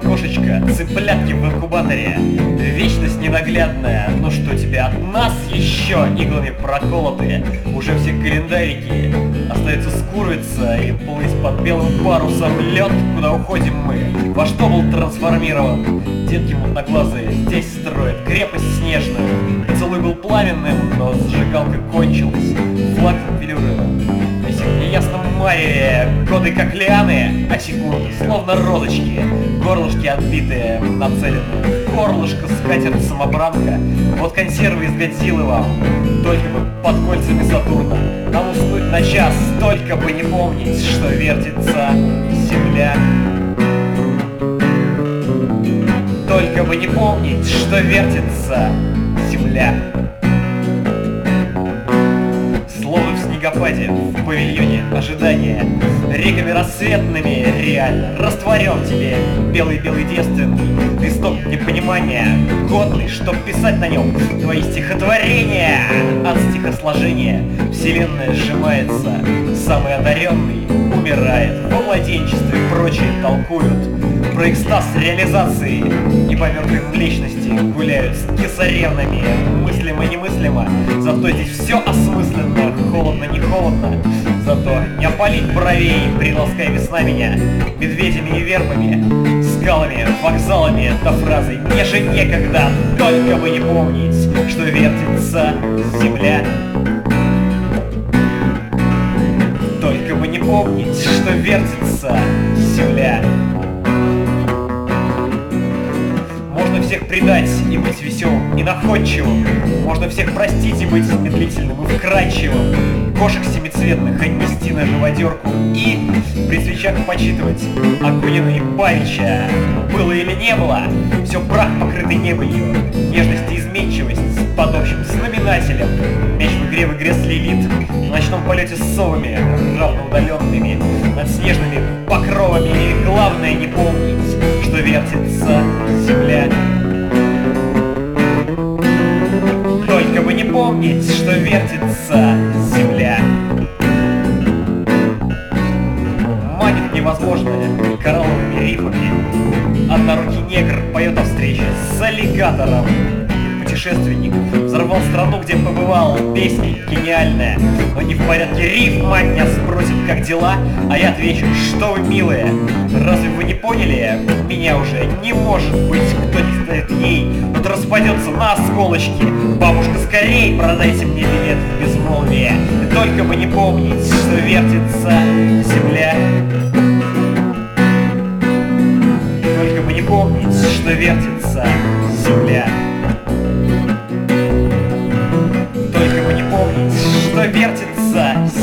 кошечка, цыплятки в инкубаторе. Вечность ненаглядная, но что тебе от нас еще иглами проколотые? Уже все календарики, остается скуриваться и плыть под белым парусом лед, куда уходим мы. Во что был трансформирован? Детки мутноглазые здесь строят крепость снежную. Поцелуй был пламенным, но зажигалка кончилась. Флаг велюрова висит в неясном мареве. Годы как лианы, а секунды словно розочки. Горлышки отбитые, нацеленные в горлышко скатерть самобранка. Вот консервы из Годзиллы вам, только бы под кольцами Сатурна. Нам уснуть на час, только бы не помнить, что вертится земля. Только бы не помнить, что вертится земля. Словно в снегопаде, в павильоне ожидания, реками рассветными реально растворен тебе белый-белый девственный листок непонимания, годный, чтоб писать на нем твои стихотворения. От стихосложения вселенная сжимается, самый одаренный умирает. Во младенчестве прочие толкуют про экстаз реализации и по мертвым млечности гуляют с кесаревнами. Мыслимо немыслимо, зато здесь все осмысленно. Холодно не холодно, зато не опалить бровей. Приласкай весна меня медведями и вербами, скалами, вокзалами до фразы «мне же некогда». Только бы не помнить, что вертится земля. Только бы не помнить, что вертится земля. Можно всех предать и быть веселым и находчивым. Можно всех простить и быть медлительным и вкрадчивым. Кошек семицветных отнести на живодерку и при свечах почитывать Акунина и Павича. Было или не было, все прах, покрытый небылью. Нежность и изменчивость под общим знаменателем. Мяч в игре слилит. В ночном полете с совами, равноудаленными, над снежными покровами. И главное не помнить, что вертится земля. Только бы не помнить, что вертится земля. Манит невозможное коралловыми рифами. Однорукий негр поет о встрече с аллигатором. Путешественник взорвал страну, где побывал. Песня гениальная, но не в порядке рифм. Мать меня спросит, как дела, а я отвечу: что вы, милые, разве вы не поняли? Меня уже не может быть, кто не станет ей, тут распадется на осколочки. Бабушка, скорей продайте мне билет в безмолвие. И только бы не помнить, что вертится земля. Только бы не помнить, что вертится земля. Только бы не помнить, что вертится